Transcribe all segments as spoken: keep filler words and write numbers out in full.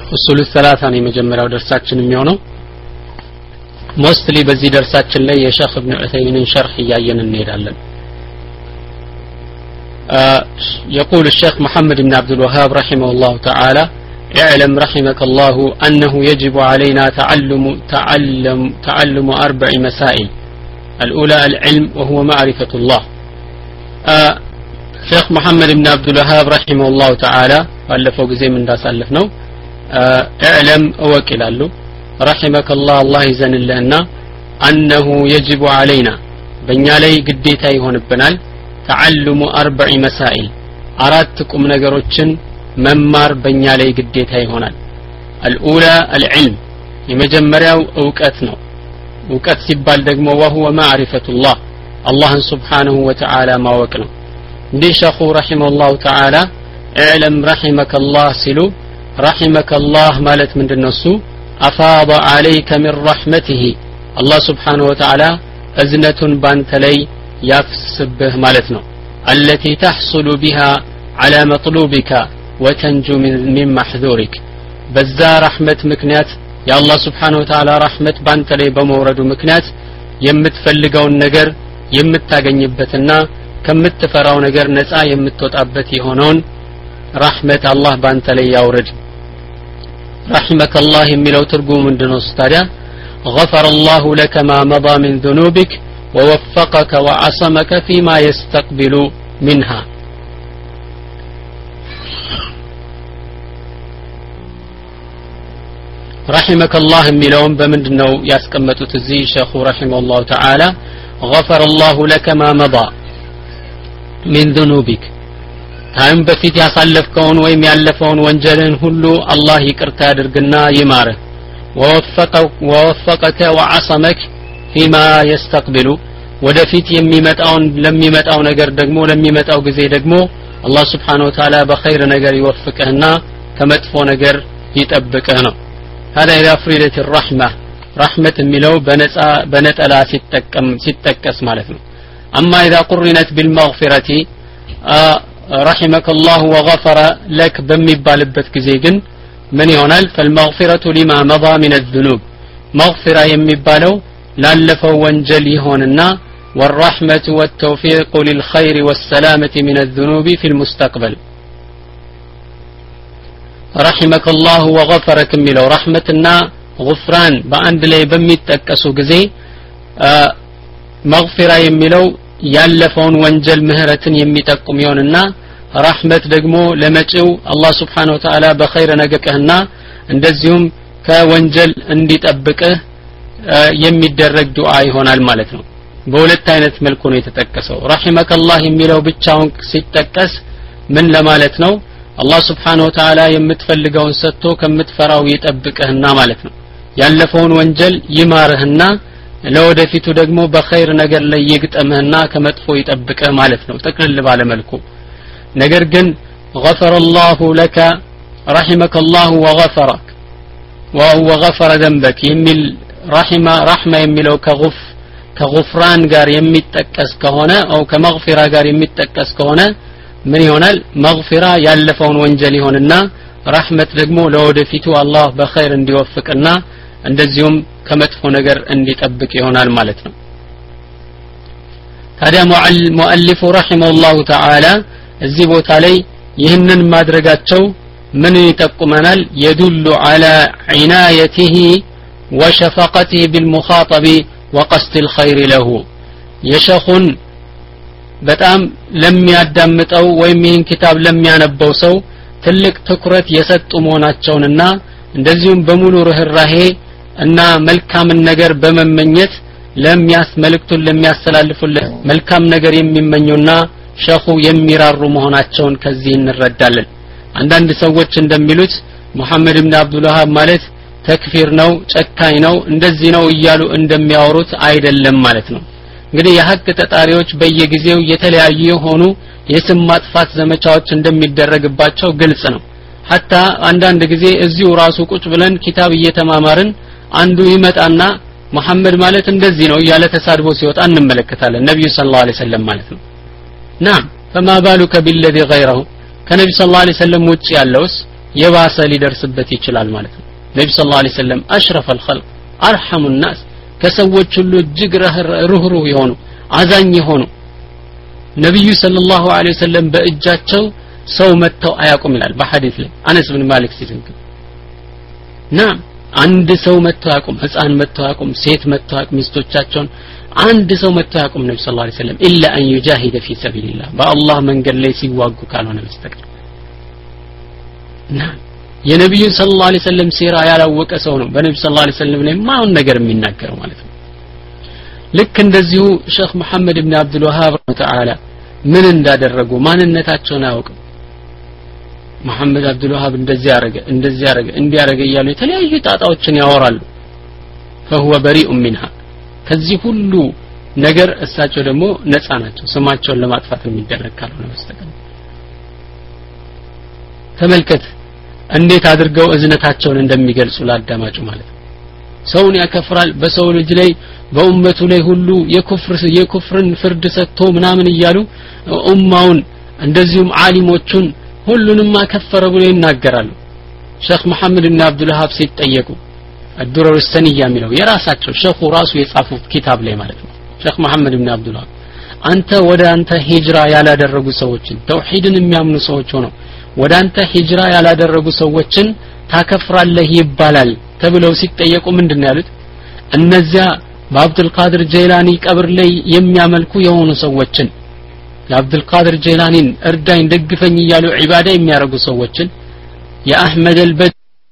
usul الثلاثه ነው የመጀመሪያው ደርሳችን የሚሆነው mostly በዚህ ደርሳችን ላይ የሼኽ ኢብኑ ዑሰይሚንን ሸርህ እያየን እንሄዳለን يقول الشيخ محمد بن عبد الوهاب رحمه الله تعالى اعلم رحمك الله أنه يجب علينا تعلم تعلم تعلم أربع مسائل الأولى العلم وهو معرفة الله الشيخ محمد بن عبد الوهاب رحمه الله تعالى ألفوا زي من داس ألفنا اعلم وكلاله رحمك الله الله يزن لنا أنه يجب علينا بني علي قديتا يهون بنال تعلم أربع مسائل أرادتكم نقروتشن ممار بني علي قديتا يهونال الأولى العلم يمجمريو أوكاتنا أوكات سبال دقمو وهو معرفة الله الله سبحانه وتعالى ما وكنا دي شيخ رحمه الله تعالى اعلم رحمك الله سلو رحمك الله مالت من النسو أفاض عليك من رحمته الله سبحانه وتعالى أزنة بانتلي يفسبه مالتنا التي تحصل بها على مطلوبك وتنجو من, من محذورك بزا رحمة مكنات يا الله سبحانه وتعالى رحمة بانتلي بمورد مكنات يمتفلقوا النقر يمتاقنيبتنا كمتفراو نقر نسا يمتوتابتي هونون رحمة الله بانتلي يورد رحمك الله ملو ترقو من دنوس تاريا غفر الله لك ما مضى من ذنوبك ووفقك وعصمك فيما يستقبل منها رحمك الله ملون بمن دنو ياسكمتو تزي شيخ رحمه الله تعالى غفر الله لك ما مضى من ذنوبك ታም በፊት ያሳለፍከውን ወይም ያለፈውን ወንጀልን ሁሉ አላህ ይቅርታ ያድርግና ይማረ ወወፈቀው ወወፈቀከ ወዓሰመክ فيما يستقبل ወደፊት የሚመጣውን ለሚመጣው ነገር ደግሞ ለሚመጣው ጊዜ ደግሞ አላህ Subhanahu Wa Ta'ala በخير ነገር ይወፍቅህና ከመጥፎ ነገር ይጠብቅህ ነው هذا إذا فريدة الرحمة رحمة የሚለው በነፃ በነጠላ ሲጠቀም ሲጠቀስ ማለት ነው أما إذا قرنت بالمغفرة رحمك الله وغفر لك بمبالبت ጊዜ ግን ምን ይሆናል فالمغفرة لما مضى من الذنوب مغفرة የሚባለው ላለፈው ወንጀል ይሆንና والرحمة والتوفيق للخير والسلامة من الذنوب في المستقبل رحمك الله وغفرك የሚለው رحمتنا غفران በአንድ ላይ በሚጠቀሱ ጊዜ مغفرة የሚለው ያለፈውን ወንጀል ምህረትን የሚጠቁም ይሆንና رحمت ደግሞ ለመጪው አላህ Subhanahu Wa Ta'ala በخير ነገርህና እንደዚሁም ከወንጀል እንዲጠብቅህ የሚደረግ ዱዓ ይሆናል ማለት ነው በሁለት አይነት መልኩ ነው የተጠቀሰው رحمك الله የሚለው ብቻውን ሲጠቀስ ምን ለማለት ነው አላህ Subhanahu Wa Ta'ala የምትፈልገውን ሰጥቶ ከምትፈራው ይጠብቅህና ማለት ነው ያለፈውን ወንጀል ይማርህና ለወደፊቱ ደግሞ በخير ነገር ላይ ይግጠምህና ከመጥፎ ይጠብቅህ ማለት ነው ተክልል ባለ መልኩ ነገር ግን غفر الله لك رحمك الله وغفرك وغفر ذنبك የሚል رحمه رحمه የሚለው ከغف ከغفران ጋር የሚጠቀስ ከሆነ او ከመغفرة ጋር የሚጠቀስ ከሆነ ምን ይሆናል مغفرة ያለፈውን ወንጀል ይሆንና رحمت ደግሞ ለወደፊቱ አላህ በخير እንዲወፍቅና እንደዚሁም ከመጥፎ ነገር እንዲጠብቅ ይሆናል ማለት ነው ታዲያ ሙአሊፉ رحمه الله تعالى እዚህ ቦታ ላይ ይህንን ማድረጋቸው ምን ይጠቁመናል يدل على عنايته وشفقته بالمخاطب وقصد الخير له የሸኹን በጣም ለሚያዳምጠው ወይም ይህን ኪታብ ለሚያነበው ሰው ትልቅ ትኩረት የሰጡ መሆናቸውንና እንደዚሁም በሙሉ ርህራሄ እና መልካም ነገር በመመኘት ለሚያስመልክቱን ለሚያስተላልፉለት መልካም ነገር የሚመኙና ሸኹ የሚራሩ መሆናቸውን ከዚህ እንረዳለን አንዳንድ ሰዎች እንደሚሉት መሐመድ ኢብኑ አብዱል ወሃብ ማለት ተክፊር ነው ጨካኝ ነው እንደዚህ ነው እያሉ እንደሚያወሩት አይደለም ማለት ነው እንግዲህ የሐቅ ተጣሪዎች በየጊዜው የተለያዩ የሆኑ የስም ማጥፋት ዘመቻዎች እንደሚደረግባቸው ግልጽ ነው hatta አንዳንድ ጊዜ እዚሁ ራሱ ቁጭ ብለን ኪታብ እየተማማርን አንዱ ይመጣና መሐመድ ማለት እንደዚህ ነው ያለ ተሳድቦ ሲወጣ እንመለከታለን ነብዩ ሰለላሁ ዐለይሂ ወሰለም ማለት ነው نعم فما بالك بالذي غيره كنبي صلى الله عليه وسلم ውጭ ያለውስ የባሰ ሊደርስበት ይችላል ማለት ነው ነብዩ ሰለላሁ ዐለይሂ ወሰለም አሽረፈል ኸልቅ አርሐሙን ናስ ከሰዎች ሁሉ እጅግ ሩህሩህ የሆኑ አዛኝ የሆኑ ነብዩ ሰለላሁ ዐለይሂ ወሰለም በእጃቸው ሰው መተው አያቁም ይላል በሐዲስ ላይ አነስ ብን ማሊክ ሲዘግብ ና አንድ ሰው መተው አያቁም ህፃን መተው አያቁም ሴት መተው አያቁም ሚስቶቻቸውን አንድ ሰው መተው አያቁም ነብዩ ሰለላሁ ዐለይሂ ወሰለም ኢላ አን ይጃሂደ ፊ ሰቢልላህ በአላህ መንገድ ላይ ሲዋጉ ካልሆነ በስተቀር ና የነብዩ ሰለላሁ ዐለይሂ ወሰለም ሲራ ያላወቀ ሰው ነው በነብዩ ሰለላሁ ዐለይሂ ወሰለም ላይ ማን ነገር የሚናገረው ማለት ነው ልክ እንደዚሁ ሼክ መሐመድ ኢብኑ አብዱል ወሃብ ተዓላ ምን እንዳደረጉ ማንነታቸውን አያውቁም መሐመድ አብዱል ወሃብ እንደዚህ ያረገ እንደዚህ ያረገ እንዲያረገ ይያሉ የተለያዩ ጣጣዎችን ያወራሉ فهو بريء منها ከዚህ ሁሉ ነገር እሳቸው ደግሞ ነፃ ናቸው ስማቸውን ለማጥፋት የሚደረግ ካልሆነ በስተቀር ተመልከት እንዴት አድርገው እዝነታቸውን እንደሚገልጹ ለአዳማጩ ማለት ነው ሰውን ያከፍራል በሰው ልጅ ላይ በኡመቱ ላይ ሁሉ የኩፍር የኩፍርን ፍርድ ሰጥቶ ምናምን ይያሉ ኡማውን እንደዚሁም ዓሊሞቹን ሁሉንም ማከፈረ ብሎ ይናገራሉ ሼክ መሐመድ ኢብኑ አብዱል ወሃብ ሲጠየቁ الدرر السنية የሚለው የራሳቸው ሼኹ ራሱ የጻፉት ኪታብ ላይ ማለት ነው ሼክ መሐመድ ኢብኑ አብዱል ወሃብ አንተ ወደ አንተ ሂጅራ ያላደረጉ ሰዎችን ተውሂድን የሚያምኑ ሰዎች ሆነው ወደ አንተ ሂጅራ ያላደረጉ ሰዎችን ታከፍራለህ ይባላል ተብለው ሲጠየቁ ምንድነው ያሉት እነዚያ በአብዱል ቃድር ጀይላኒ ቀብር ላይ የሚያመልኩ የሆኑ ሰዎችን የአብዱል ቃድር ጀይላኒን እርዳኝ ደግፈኝ ይያሉ ዒባዳ የሚያረጉ ሰዎችን የአህመድ አልበድ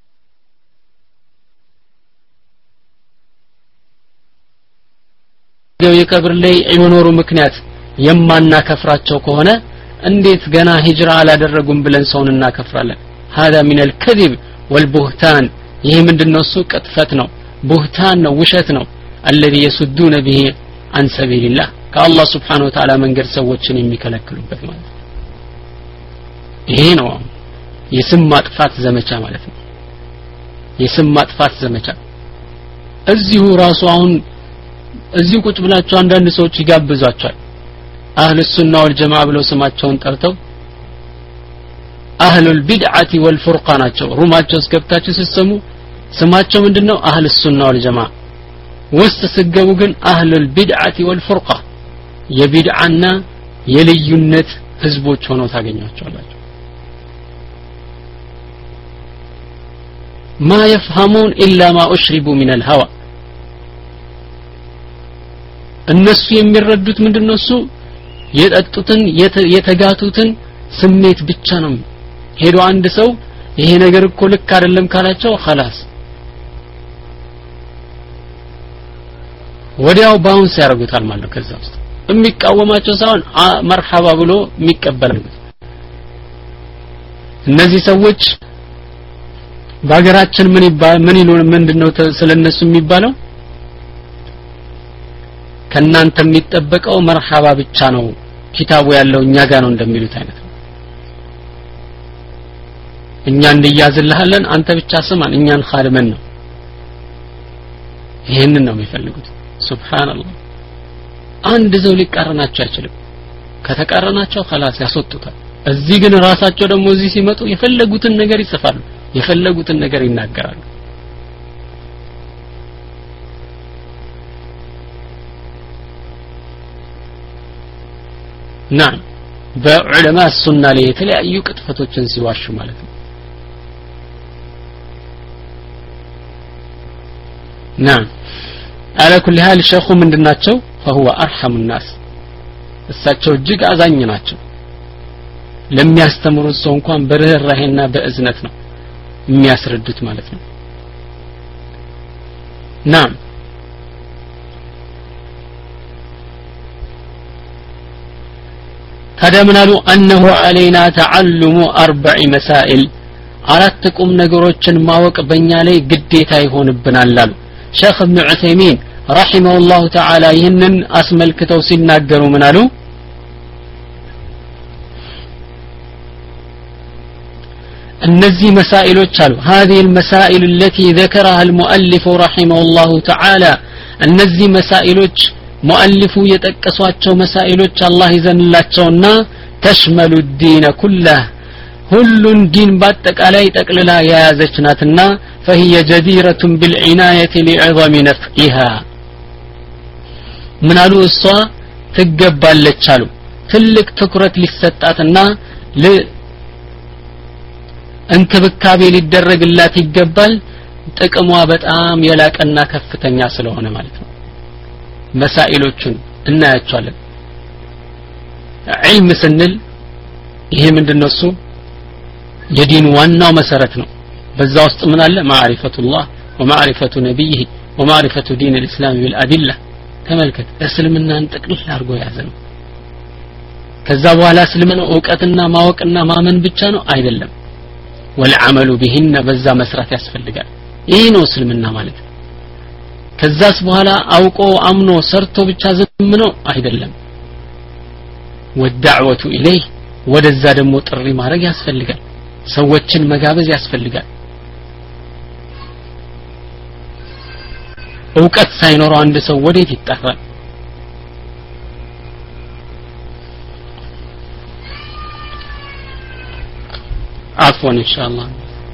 የቀብር ላይ የመኖሩ ምክንያት የማናከፍራቸው ከሆነ እንዴት ገና ሂጅራ አላደረጉም ብለን ሰውን እናከፍራለን هذا من الكذب والبهتان ይሄ ምንድነው እሱ ቅጥፈት ነው ቡህታን ነው ውሸት ነው الذي يسدون به عن سبيل الله ከአላህ Subhanahu Wa Ta'ala መንገድ ሰዎችን የሚከለክሉበት ማለት ይሄ ነው የስም ማጥፋት ዘመቻ ማለት ነው የስም ማጥፋት ዘመቻ እዚሁ ራሱ አሁን እዚሁ ቁጭ ብላችሁ አንዳንድ ሰዎች ይጋብዟቸዋል አህሉ ሱና ወል ጀማዓ ብለው ስማቸውን ጠርተው አህሉ البدعة والفرقة ናቸው ሩማቸው እስከብታችሁ ሲሰሙ ስማቸው ምንድነው አህሉ ሱና ወል ጀማዓ ውስጥ ሲገቡ ግን አህሉ البدعة والفرقة የቢድዓና የልዩነት ህዝቦች ሆነው ታገኛቸዋላችሁ ما يفهمون إلا ما أشربوا من الهوى እነሱ የሚረዱት ምንድነው እሱ የጠጡትን የተጋቱትን ስሜት ብቻ ነው ሄዶ አንድ ሰው ይሄ ነገር እኮ ልክ አይደለም ካላቸው خلاص ወዲያው ባውንስ ያረጉታል ማለት ከዛ ውስጥ የሚቃወማቸው ሳይሆን መርሐባ ብሎ የሚቀበል እነዚህ ሰዎች በአገራችን ምን ይባል ምን ይኖር ምንድነው ስለነሱ የሚባለው ከናንተ የሚጠበቀው መርሐባ ብቻ ነው ኪታቡ ያለው እኛ ጋር ነው እንደሚሉት አይነት ነው እኛ እንዲያዝልሃለን አንተ ብቻ ስማን እኛን ኻልመን ነው ይሄንን ነው የሚፈልጉት ሱብሃንአላህ አንድ ሰው ሊቃረናቸው አይችልም ከተቃረናቸው خلاص ያስወጡታል እዚህ ግን ራሳቸው ደግሞ እዚህ ሲመጡ የፈለጉትን ነገር ይጽፋሉ የፈለጉትን ነገር ይናገራሉ نعم بعلماء السنة ላይ የተለያዩ ቅጥፈቶችን ሲዋሹ ማለት ነው نعم على كل حال الشيخ ምንድናቸው فهو ارحم الناس እሳቸው እጅግ አዛኝ ናቸው ለሚያስተምሩት ሰው እንኳን በርህራሄና በእዝነት ነው የሚያስረዱት ማለት ነው نعم ታደምናሉ انه علينا تعلم اربع مسائل አራት ቁም ነገሮችን ማወቅ በእኛ ላይ ግዴታ ይሆንብናል አሉ ሼክ ኢብኑ ዑሰይሚን رحمه الله تعالى ይህንን አስመልክተው ሲናገሩ ምን አሉ እነዚህ መሳኢሎች አሉ هذه المسائل التي ذكرها المؤلف رحمه الله تعالى እነዚህ መሳኢሎች مؤلف يتقسواچو مسائلوچ الله يزنلاچونا تشمل الدين كله ሁሉን ዲን በአጠቃላይ ጠቅልላ የያዘች ናትና فهي جديرة بالعناية لعظم نفعها ምናሉ እሷ ትገባለች አሉ ትልቅ ትኩረት ሊሰጣትና ለእንክብካቤ ሊደረግላት ይገባል ጥቅሟ በጣም የላቀና ከፍተኛ ስለሆነ ማለት ነው መሳኢሎቹን እናያቸዋለን ዒልም ስንል ይሄ ምንድነው እሱ የዲን ዋናው መሰረት ነው በዛ ውስጥ ምን አለ ማዕሪፈቱላህ ወማዕሪፈቱ ነብይህ ወማዕሪፈቱ ዲን الاسلام بالادله ተመልከት እስልምናን ጥቅልል አድርጎ ያዘ ነው ከዛ በኋላ እስልምና ዕውቀትና ማወቅና ማመን ብቻ ነው አይደለም والعمل بهن በዛ መስራት ያስፈልጋል ይሄ ነው እስልምና ማለት ከዛስ በኋላ አውቆ አምኖ ሰርቶ ብቻ ዝም ነው አይደለም والدعوه اليه ወደዛ ደግሞ ጥሪ ማድረግ ያስፈልጋል ሰዎችን መጋበዝ ያስፈልጋል ዕውቀት ሳይኖረው አንድ ሰው ወዴት ይጣራል عفوا ان شاء الله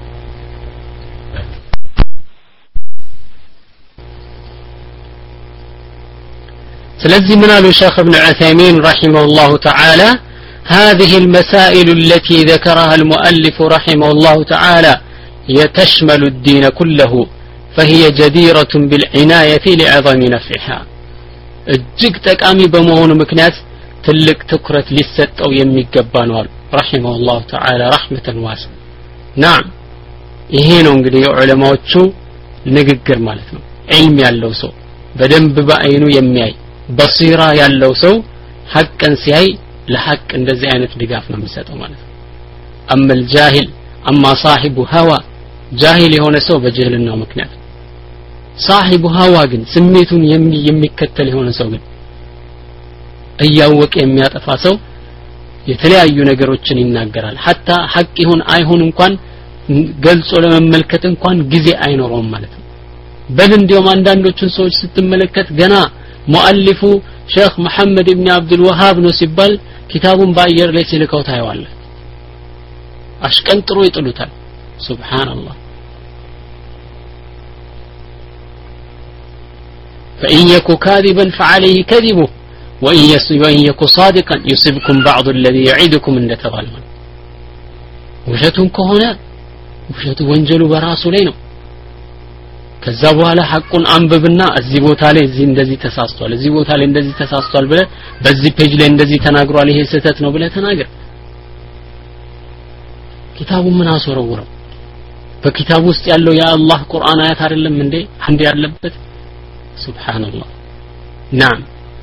ስለዚህ ምን አሉ ሼኽ ኢብኑ ዑሰይሚን رحمه الله تعالى هذه المسائل التي ذكرها المؤلف رحمه الله تعالى يتشمل الدين كله فهي جديرة بالعناية لعظم نفعها እጅግ ጠቃሚ በመሆኑ ምክንያት ትልቅ ትኩረት ሊሰጠው የሚገባ ነው رحمه الله تعالى رحمة واسعة نعم ይሄ ነው እንግዲህ ዑለማዎቹ ንግግር ማለት ነው ዒልም ያለው ሰው በደንብ በአይኑ የሚያይ በሲራ ያለው ሰው ሐቅን ሲያይ ለሐቅ እንደዚህ አይነት ድጋፍ ነው የሚሰጠው ማለት ነው አማ الجاهل اما صاحب هوى جاهل የሆነ ሰው በጀህልናው ምክንያት صاحب هوى ግን ስሜቱን የሚከተል የሆነ ሰው ግን እያወቀ የሚያጠፋ ሰው የተለያዩ ነገሮችን ይናገራል hatta ሐቅ ይሁን አይሁን እንኳን ገልጾ ለመመልከት እንኳን ጊዜ አይኖርም ማለት ነው በል እንዲያውም አንዳንዶቹን ሰዎች ስትመለከት ገና ሙአሊፉ ሼኽ መሐመድ ኢብኑ አብዱል ወሃብ ነው ሲባል ኪታቡን ባየር ላይ ሲልከው ታየዋለህ አሽቀንጥሮ ይጥሉታል ሱብሃንአላህ فإن يكن كاذبا فعليه كذبه وإن يكن صادقا يصيبكم بعض الذي يعيدكم إن تظلمون وجهتهم كهنا وجهت ወንጀሉ በራሱ ላይ ነው ከዛ በኋላ ሐቁን አንብብና እዚህ ቦታ ላይ እዚህ እንደዚህ ተሳስቷል እዚህ ቦታ ላይ እንደዚህ ተሳስቷል ብለ በዚህ ፔጅ ላይ እንደዚህ ተናግሯል ይሄ ስህተት ነው ብለ ተናገር ኪታቡ ምን አስወረወረው በኪታቡ ውስጥ ያለው የአላህ ቁርአን አያት አይደለም እንዴ አንዴ ያለበት ሱብሃንአላህ نعم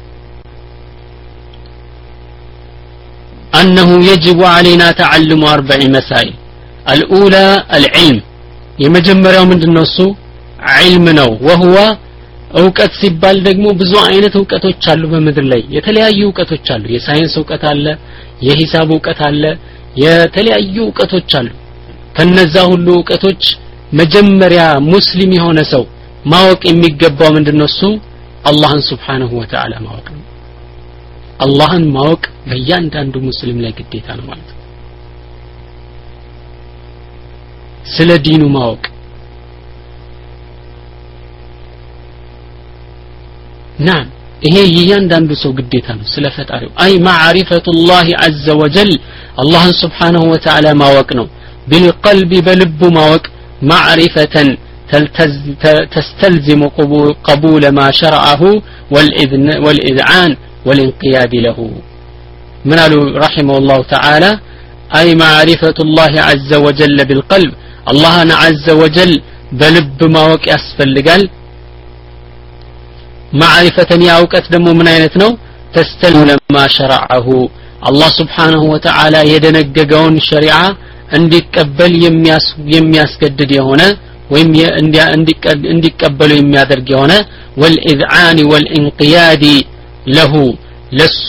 أنه يجب علينا تعلم أربع مسائل الأولى العلم يمجمروا من النص علم ነው وهو ዕውቀት ሲባል ደግሞ ብዙ አይነት ዕውቀቶች አሉ በመድር ላይ የተለያዩ ዕውቀቶች አሉ የሳይንስ ዕውቀት አለ የሂሳብ ዕውቀት አለ የተለያዩ ዕውቀቶች አሉ ከነዛ ሁሉ ዕውቀቶች መጀመሪያ ሙስሊም የሆነ ሰው ማወቅ የሚገባው ምንድነው እሱ አላህን Subhanahu Wa Ta'ala ማወቅ ነው አላህን ማወቅ በእያንዳንዱ ሙስሊም ላይ ግዴታ ነው ማለት ነው ስለ ዲኑ ማወቅ نعم ይሄ እያንዳንዱ ሰው ግዴታ ነው ስለ ፈጣሪው አይ ማዕሪፈቱላህ عز وجل አላህን Subhanahu Wa Ta'ala ማወቅ ነው بالقلب በልቡ ማወቅ معرفة تستلزم قبول ما شرعه والإذن والإذعان والانقياد له من قالوا رحمه الله تعالى أي معرفة الله عز وجل بالقلب الله عز وجل بلب ما وك أسفل قال معرفة ياوكت دمو من عينتنا تستلزم ما شرعه الله سبحانه وتعالى يدنققون الشريعة عندك قبل يمياس يمياس قدد يهونا ወይም እንዲቀበሉ የሚያደርግ የሆነ والإذعان والانقياد له ለሱ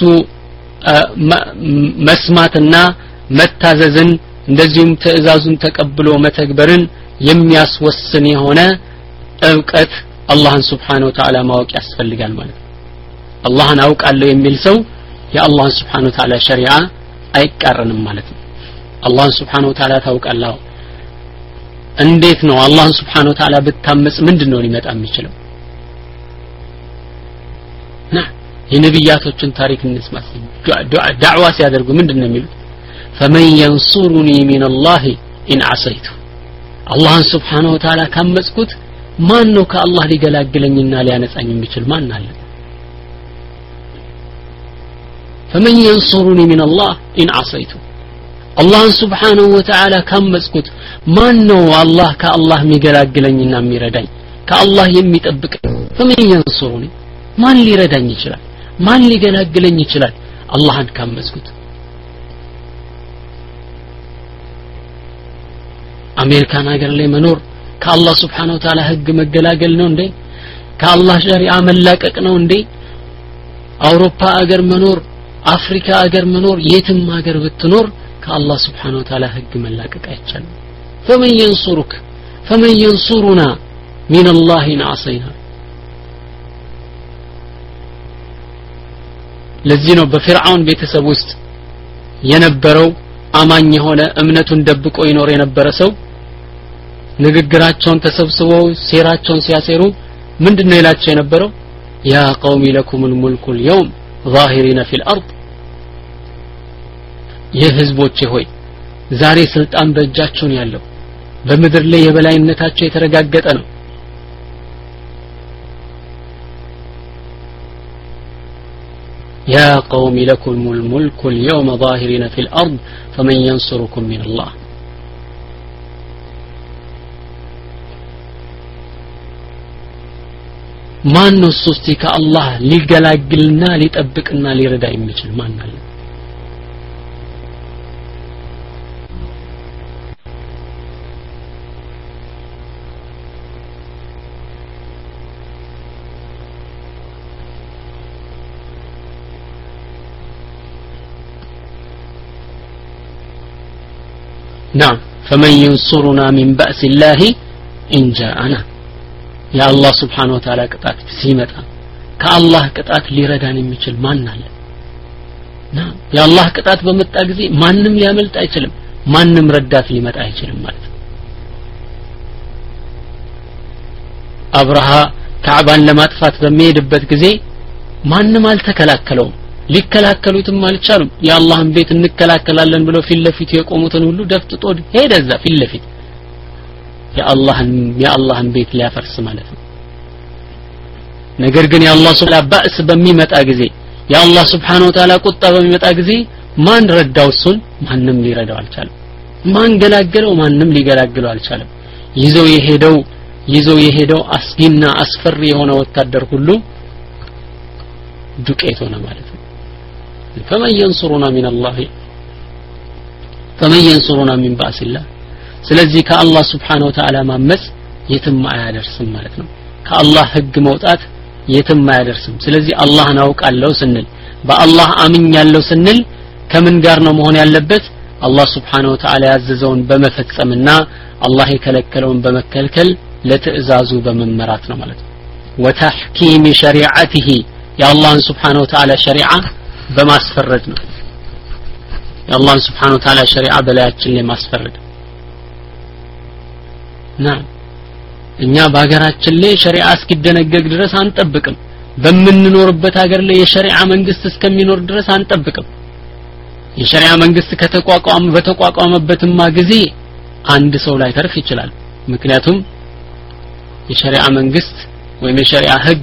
መስማትና መታዘዝን እንደዚሁም ትእዛዙን ተቀብሎ መተግበርን የሚያስወስን የሆነ ዕውቀት አላህን Subhanahu Wa Ta'ala ማወቅ ያስፈልጋል ማለት ነው አላህን አውቃለሁ የሚል ሰው የአላህን Subhanahu Wa Ta'ala ሸሪዓ አይቃረንም ማለት ነው الله سبحانه وتعالى ታውቃለህ እንዴት ነው አላህ Subhanahu Wa Ta'ala ብታመጽ ምንድነው ሊመጣ የሚችለው ና የነብያቶችን ታሪክ እንስማ ዳዕዋ ሲያደርጉ ምንድነው የሚሉት فمن ينصرني من الله إن عصيت الله سبحانه وتعالى ካመጽኩት ማን ነው ከአላህ ሊገላግለኝና ሊያነጻኝ የሚችል ማን አለ فمن ينصرني من الله إن عصيت الله سبحانه وتعالى ካመጽኩት ማን ነው አላህ ከአላህ የሚገላግለኝና የሚረዳኝ ከአላህ የሚጠብቅ فمن ينصرني ማን ሊረዳኝ ይችላል ማን ሊገላግለኝ ይችላል አላህን ካመጽኩት አሜሪካን ሀገር ላይ መኖር ከአላህ Subhanahu Wa Ta'ala ህግ መገላገል ነው እንዴ ከአላህ ሸሪዓ መላቀቅ ነው እንዴ አውሮፓ ሀገር መኖር አፍሪካ ሀገር መኖር የትም ሀገር ብትኖር ከአላህ Subhanahu Wa Ta'ala ህግ መላቀቅ አይቻልም فمن ينصرك فمن ينصرنا من الله إن عصينا ለዚህ ነው በፍርዓውን ቤተሰብ ውስጥ የነበረው አማኝ የሆነ እምነቱን ደብቆ ይኖር የነበረ ሰው ንግግራቸውን ተሰብስበው ሴራቸውን ሲያሴሩ ምንድነው ይላቸው የነበረው ያ قوم لكم الملك اليوم ظاهرين في الارض የህዝቦቼ ሆይ ዛሬ ስልጣን በእጃችሁ ነው ያለው በመድር ላይ የበላይነታቸው የተረጋገጠ ነው يا قوم لكم الملك اليوم ظاهرين في الأرض فمن ينصركم من الله ማን ነው ሶስቲ ከአላህ ሊገላግልና ሊጠብቅና ሊረዳ የሚችል ማን አለ نعم فمن ينصرنا من بأس الله إن جاءنا يا الله سبحانه وتعالى قطعت سيمتا كالله قطعت ليردان የሚችል ማን አለ نعم يا الله قطعت በመጣ ጊዜ ማንንም ሊያመልጥ አይችልም ማንንም ረዳት ሊመጣ አይችልም ማለት ነው አብርሃ ካዕባን ለማጥፋት በሚሄድበት ጊዜ ማንንም አልተከላከለውም ሊከላከሉትም አልቻሉም የአላህን ቤት እንከላከላለን ብለው ፊልለፊት የቆሙትን ሁሉ ደፍጥጦ ሄደዛ ፊልለፊት የአላህን የአላህን ቤት ሊያፈርስ ማለት ነው ነገር ግን የአላህ ሱብሃነሁ ባእስ በሚመጣ ጊዜ የአላህ Subhanahu Wa Ta'ala ቁጣ በሚመጣ ጊዜ ማን ረዳው እሱን ማንንም ሊረዳው አልቻለም ማን ገላገለው ማንንም ሊገላግለው አልቻለም ይዘው የሄደው ይዘው የሄደው አስጊና አስፈሪ የሆነ ወታደር ሁሉ ዱቄት ሆነ ማለት ነው فمن ينصرنا من الله فمن ينصرنا من بأس الله ስለዚህ ከአላህ Subhanahu Wa Ta'ala ማመጽ የትም አያደርስም ማለት ነው ከአላህ ህግ መውጣት የትም አያደርስም ስለዚህ አላህን አውቃለሁ ስንል በአላህ አምኛለሁ ስንል ከምን ጋር ነው መሆን ያለበት አላህ Subhanahu Wa Ta'ala ያዘዘውን በመፈጸምና አላህ የከለከለውን በመከልከል ለትእዛዙ በመመራት ነው ማለት ነው وتحكيم شريعته يا الله سبحانه وتعالى شريعه በማስፈረድ ነው የአላህ Subhanahu Wa Ta'ala ሸሪዓ በላያችን ላይ ማስፈረድ نعم እኛ በአገራችን ላይ ሸሪዓ እስኪደነገግ ድረስ አንጠብቅም በመንኖርበት ሀገር ላይ የሸሪዓ መንግስት እስከሚኖር ድረስ አንጠብቅም የሸሪዓ መንግስት ከተቋቋመ በተቋቋመበትማ ጊዜ አንድ ሰው ላይ ተርፍ ይችላል ምክንያቱም የሸሪዓ መንግስት ወይም የሸሪዓ ህግ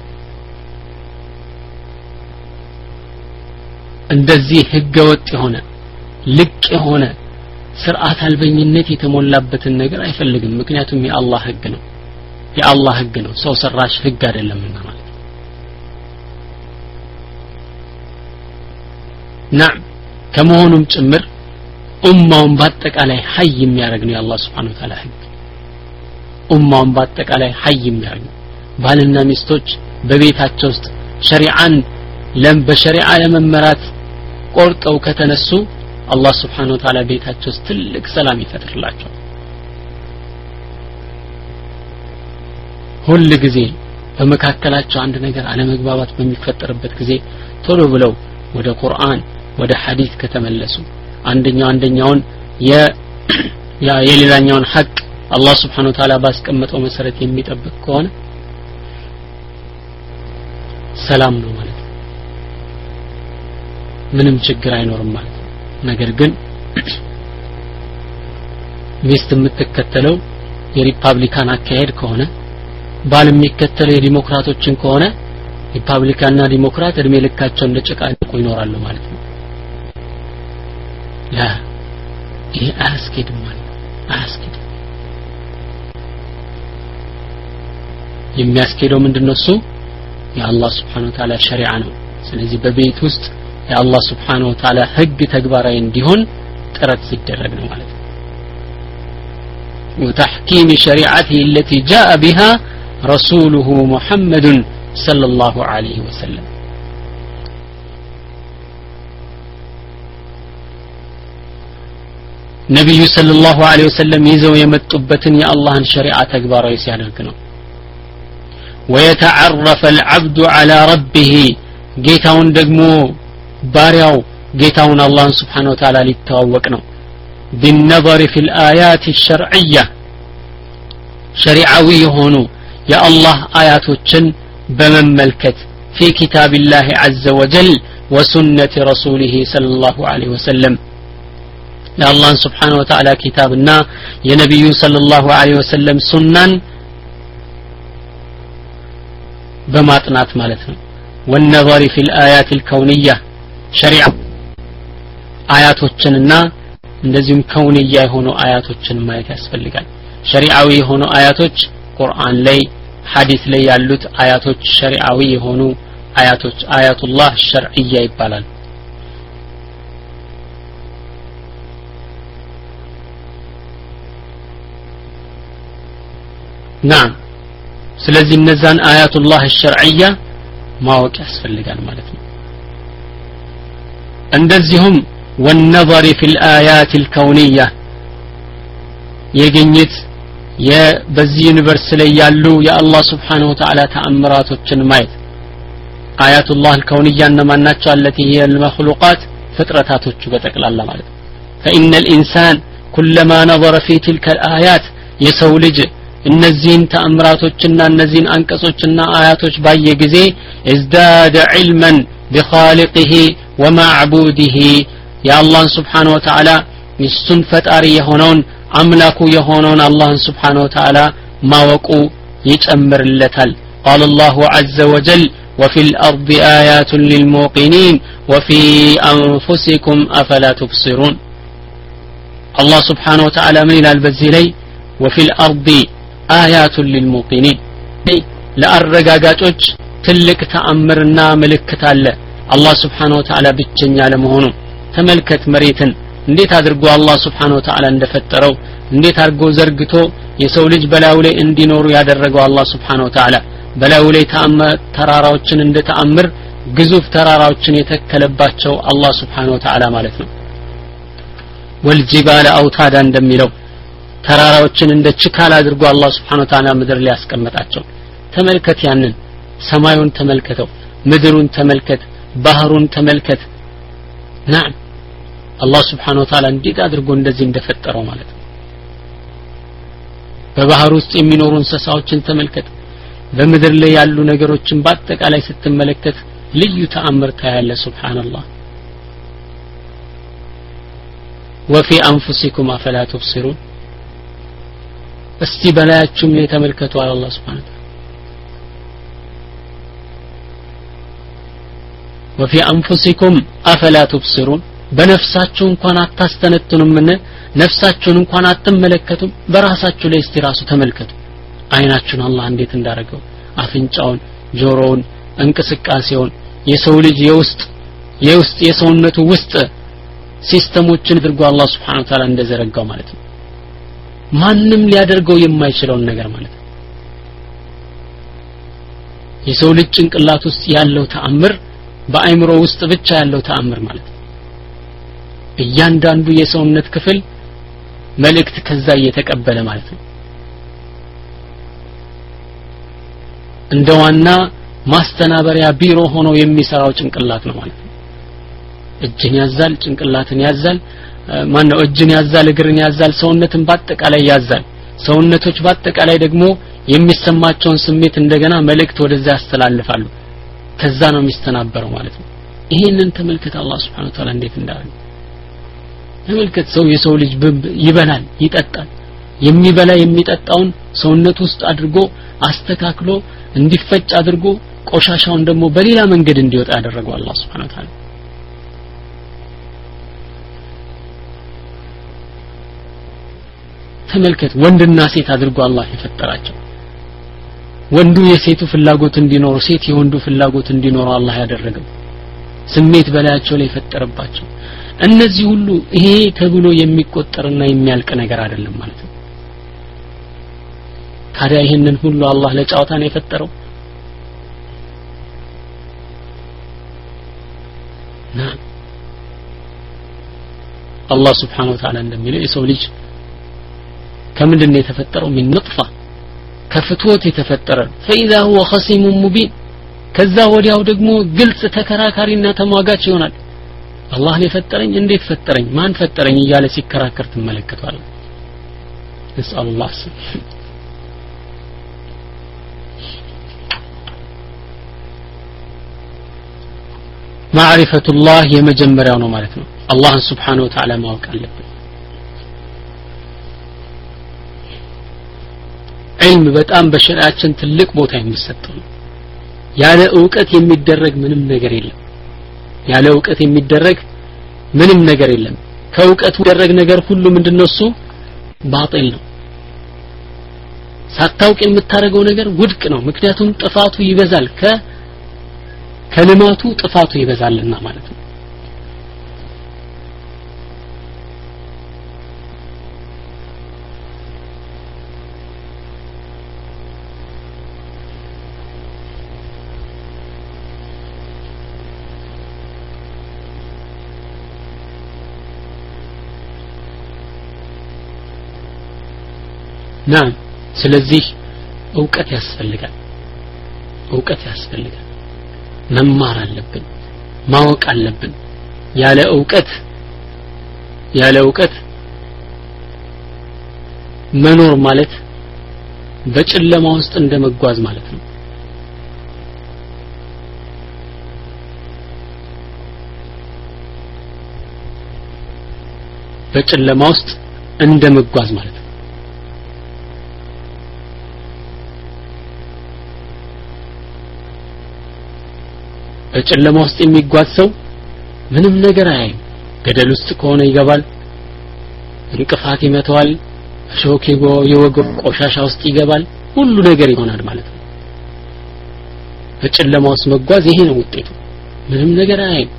እንደዚህ ህገ ወጥ የሆነ ልቅ የሆነ ስርዓት አልበኝነት የተሞላበትን ነገር አይፈልግም ምክንያቱም የአላህ ህግ ነው የአላህ ህግ ነው ሰው ሰራሽ ህግ አይደለምና ማለት نعم ከመሆኑም ጭምር ኡማውን በአጠቃላይ ሀይ የሚያደርግ ነው የአላህ Subhanahu Wa Ta'ala ህግ ኡማውን በአጠቃላይ ሀይ የሚያደርግ ባልና ሚስቶች በቤታቸው ውስጥ ሸሪዓን ለም በሸሪዓ ለመመራት ቆርጠው ከተነሱ አላህ Subhanahu Wa Ta'ala ቤታቸው ውስጥ ትልቅ ሰላም ይፈጥርላቸው ሁሉ ጊዜ በመካከላቸው አንድ ነገር አለመግባባት በሚፈጠርበት ጊዜ ቶሎ ብለው ወደ ቁርአን ወደ ሐዲስ ከተመለሱ አንደኛው አንደኛውን የ ያ የሌላኛውን ሐቅ አላህ Subhanahu Wa Ta'ala ባስቀመጠው መሰረት የሚጠብቅ ከሆነ ሰላም ነው ማለት ነው ምንም ችግር አይኖርም ማለት ነው ነገር ግን ሚስት የምትከተለው የሪፐብሊካን አካሄድ ከሆነ ባል የሚከተለው የዲሞክራቶችን ከሆነ ሪፐብሊካንና ዲሞክራት እድሜ ልካቸው እንደጨቃጨቁ ይኖራሉ ማለት ነው ላ ይሄ አያስኬድም ማለት ነው አያስኬድም የሚያስኬደው ምንድነው እሱ የአላህ Subhanahu Wa Ta'ala ሸሪዓ ነው ስለዚህ በቤት ውስጥ የአላህ Subhanahu Wa Ta'ala ህግ ተግባራዊ እንዲሆን ጥረት ሲደረግ ነው ማለት ነው وتحكيم شريعته التي جاء بها رسوله محمد صلى الله عليه وسلم نبي صلى الله عليه وسلم يزو يمطبتن يا الله شريعه تكباري ሲያደርግ ነው ويتعرف العبد على ربه ጌታውን ደግሞ ባሪያው ጌታውን الله سبحانه وتعالى ሊተዋወቅ ነው بالنظر في الآيات الشرعية شريعوي هونو يا الله آياتوچن بمملكت في كتاب الله عز وجل وسنة رسوله صلى الله عليه وسلم يا الله سبحانه وتعالى كتابنا يا نبي صلى الله عليه وسلم سنن بماطنات مالتنا والنظر في الآيات الكونية شريعة آياتوچننا እንደዚህም ከውንያ የሆኑ አያቶችን ማየት ያስፈልጋል ሸሪዓዊ የሆኑ አያቶች ቁርአን ላይ ሐዲስ ላይ ያሉት አያቶች ሸሪዓዊ የሆኑ አያቶች አያቱላህ ሸርዕያ ይባላል ናም ስለዚህ እነዛን አያቱላህ ሸርዕያ ማወቅ ያስፈልጋል ማለት ነው እንደዚሁም والنظر في الآيات الكونية يجنيت يا بزي يونيفرس ላይ ያሉ የአላህ Subhanahu Wa Ta'ala ተአምራቶችን ማየት آيات الله الكونية እነማን ናቸው التي هي المخلوقات ፍጥረታቶቹ በጠቅላላ ማለት فإن الإنسان كلما نظر في تلك الآيات የሰው ልጅ እነዚህን ተአምራቶችና እነዚህን አንቀጾችና አያቶች ባየ ጊዜ ازداد علما بخالقه ومعبوده يا الله سبحانه وتعالى يسن فتاري يهونون املاكو يهونون الله سبحانه وتعالى ما وقو يجمر اللتال قال الله عز وجل وفي الأرض آيات للموقنين وفي أنفسكم أفلا تبصرون الله سبحانه وتعالى من البزيلي وفي الأرض آيات للموقنين لأرقاقاتوش تلك تأمرنا ملكتال الله سبحانه وتعالى بتشنيا لمهونو ተመልከት መሬትን እንዴት አድርጎ አላህ Subhanahu Wa Ta'ala እንደፈጠረው እንዴት አድርጎ ዘርግቶ የሰው ልጅ በላዩ ላይ እንዲኖሩ ያደረገው አላህ Subhanahu Wa Ta'ala በላዩ ላይ ተራራዎችን እንደ ተአምር ግዙፍ ተራራዎችን የተከለባቸው አላህ Subhanahu Wa Ta'ala ማለት ነው ወልጂባለ አውታዳ እንደሚለው ተራራዎችን እንደ ችካል አድርጎ አላህ Subhanahu Wa Ta'ala ምድር ላይ ያስቀመጣቸው ተመልከት ያንን ሰማዩን ተመልከተው ምድሩን ተመልከት ባህሩን ተመልከት نعم الله سبحانه وتعالى እንዴት አድርጎ እንደዚህ እንደፈጠረው ማለት ነው በባህር ውስጥ የሚኖሩ እንስሳዎችን ተመልከት በምድር ላይ ያሉ ነገሮችን በአጠቃላይ ስትመለከት ልዩ ተአምር ታያለ ሱብሃንአላህ وفي انفسكم افلا تبصرون እስቲ በላያችሁም ላይ ተመልከቱ አለ አላህ Subhanahu Wa Ta'ala وفي أنفسكم أفلا تبصرون بنفساتكم እንኳን አታስተነትኑምን ነፍሳችሁን እንኳን አትመለከቱም በራሳችሁ ላይ እስቲ ራሱ ተመልከቱ አይናችሁን አላህ እንዴት እንዳረገው አፍንጫውን ጆሮውን እንቅስቃሴውን የሰው ልጅ የውስጥ የውስጥ የሰውነቱ ውስጥ ሲስተሞችን አድርጎ አላህ Subhanahu Wa Ta'ala እንደዘረጋው ማለት ነው ማንንም ሊያደርገው የማይችለው ነገር ማለት ነው የሰው ልጅ ጭንቅላት ውስጥ ያለው ተአምር በአይምሮ ውስጥ ብቻ ያለው ተአምር ማለት ነው እያንዳንዱ የሰውነት ክፍል መልእክት ከዛ እየተቀበለ ማለት ነው እንደዋና ማስተናበሪያ ቢሮ ሆኖ የሚሰራው ጭንቅላት ነው ማለት ነው እጅን ያዛል ጭንቅላትን ያዛል ማን ነው እጅን ያዛል እግርን ያዛል ሰውነትን በአጠቃላይ ያዛል ሰውነቶች በአጠቃላይ ደግሞ የሚሰማቸውን ስሜት እንደገና መልእክት ወደዛ ያስተላልፋሉ ከዛ ነው የሚስተናበረው ማለት ነው ይሄንን ተመልከተ አላህ Subhanahu Wa Ta'ala እንዴት እንዳለ ተመልከተ ሰው የሰው ልጅ ይበላል ይጠጣል የሚበላ የሚጠጣውን ሰውነት ውስጥ አድርጎ አስተካክሎ እንዲፈጭ አድርጎ ቆሻሻውን ደግሞ በሌላ መንገድ እንዲወጣ ያደረገው አላህ Subhanahu Wa Ta'ala ተመልከት ወንድና ሴት አድርጎ አላህ የፈጠራቸው ወንዱ የሴቱ ፍላጎት እንዲኖር ሴት የወንዱ ፍላጎት እንዲኖር አላህ ያደረገው ስሜት በላያቸው ላይ ፈጠረባቸው እነዚህ ሁሉ ይሄ ተብሎ የሚቆጠርና የሚያልቅ ነገር አይደለም ማለት ነው ታዲያ ይሄንን ሁሉ አላህ ለጫውታ ነው የፈጠረው ና አላህ Subhanahu Wa Ta'ala እንደሚለው የሰው ልጅ ከምንድን ነው የተፈጠረው من نطفة ከፍትወት የተፈጠረ فإذا هو خصيم مبين ከዛ ወዲያው ደግሞ ግልጽ ተከራካሪና ተሟጋች ይሆናል አላህ ነው ፈጠረኝ እንዴት ፈጠረኝ ማን ፈጠረኝ እያለ ሲከራከር ተመለከቷል نسأل الله معرفة الله የመጀመሪያው ነው ማለት ነው አላህ Subhanahu Wa Ta'ala ማወቅ አለብን علم በጣም በሸሪዓችን ትልቅ ቦታ የሚሰጠው ያለ ዕውቀት የሚደረግ ምንም ነገር የለም ያለ ዕውቀት የሚደረግ ምንም ነገር የለም ከዕውቀት የሚደረግ ነገር ሁሉ ምንድነው እሱ ባጢል ነው ሳታውቅ የምታረገው ነገር ውድቅ ነው ምክንያቱም ጥፋቱ ይበዛል ከ ከልማቱ ጥፋቱ ይበዛልና ማለት ነው ናም ስለዚህ ዕውቀት ያስፈልጋል ዕውቀት ያስፈልጋል መማር አለብን ማወቅ አለብን ያለ ዕውቀት ያለ ዕውቀት መኖር ማለት በጨለማ ውስጥ እንደመጓዝ ማለት ነው በጨለማ ውስጥ እንደመጓዝ ማለት ነው በጨለማ ውስጥ የሚጓዝ ሰው ምንም ነገር አያይም ገደል ውስጥ ከሆነ ይገባል እንቅፋት ይመታዋል ሾክ የወገብ ቆሻሻ ውስጥ ይገባል ሁሉ ነገር ይሆናል ማለት ነው በጨለማ ውስጥ መጓዝ ይሄ ነው ውጤቱ ምንም ነገር አያይም